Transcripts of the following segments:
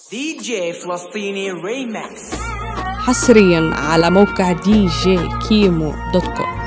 دي جي فلسطيني ريماكس حصريا على موقع دي جي كيمو دوت كوم.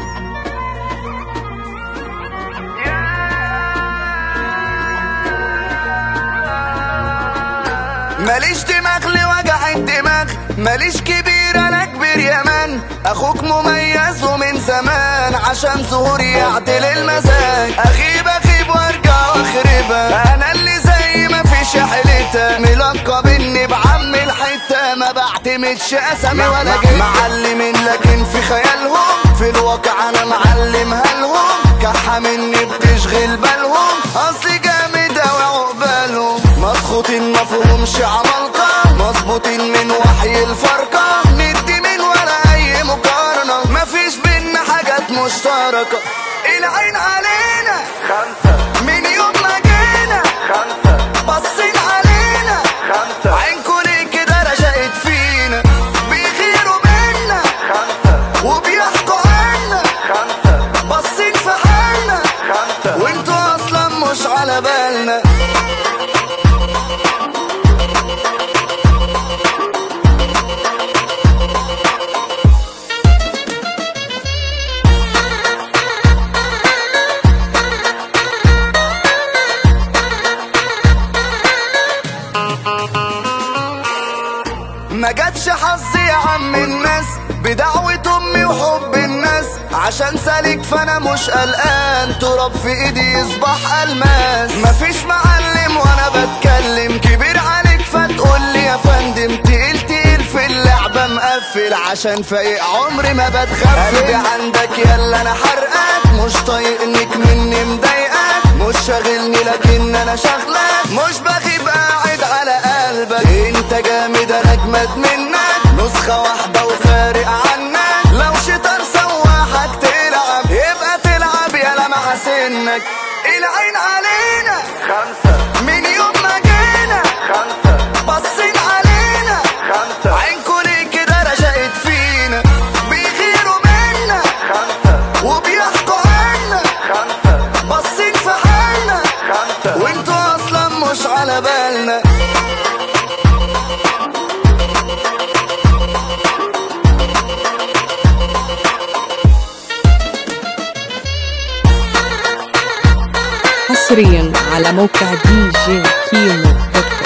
ماليش دماغ لوجع الدماغ، ماليش كبير انا كبير يا مان. اخوك مميز ومن زمان عشان ظهوري يعدل المزاج. اغيب وارجع واخربها، انا اللي زي ما فيش حلتها. ملقب اني بعم الحته، ما بعتمدش اسامي ولا جيب. معلمين لكن في خيالهم، في الواقع انا معلمها لهم. كحه مني بتشغل بالهم، اصلي جامد اوي عقبالهم. مسخوطين مفهومش عمالقه، مظبوطين من وحي الفرقه. ندي من ولا اي مقارنه، مفيش بينا حاجات مشتركه. العين علينا خمسه من يوم ما جينا، خمسه باصين علينا، خمسه عينكوا ليه كده رشقت فينا. بيغيروا منا خمسه وبيحكوا عنا، خمسه باصين في حالنا، خمسه وانتوا اصلا مش على بالنا. ما جاتش حظي يا عم الناس، بدعوة امي وحب الناس. عشان سالك فانا مش قلقان، تراب في ايدي يصبح الماس. مفيش معلم وانا بتكلم، كبير عليك فتقول لي يا فندم. تقيل تقيل في اللعبة مقفل، عشان فايق عمري ما بتغفل. قلبي عندك يلا انا حرقك، مش طايقنك مني مضايقك. مش شاغلني لكن انا شغلك، مش بغيب قاعد على قلبك. انت جامد انا اجمد منك، نسخة واحدة وفارق عنك. لو شيطان سواحك تلعب، يبقى تلعب يلا مع سنك. العين علينا خمسة من يوم ما جينا، خمسة باصين علينا، خمسة عينكوا ليه كده رشقت فينا. بيغيروا منا خمسة وبيحكوا عنا، خمسة باصين في حالنا، خمسة وانتوا اصلا مش على بالنا. حصريا على موقع دي جي كيمو دوت كوم.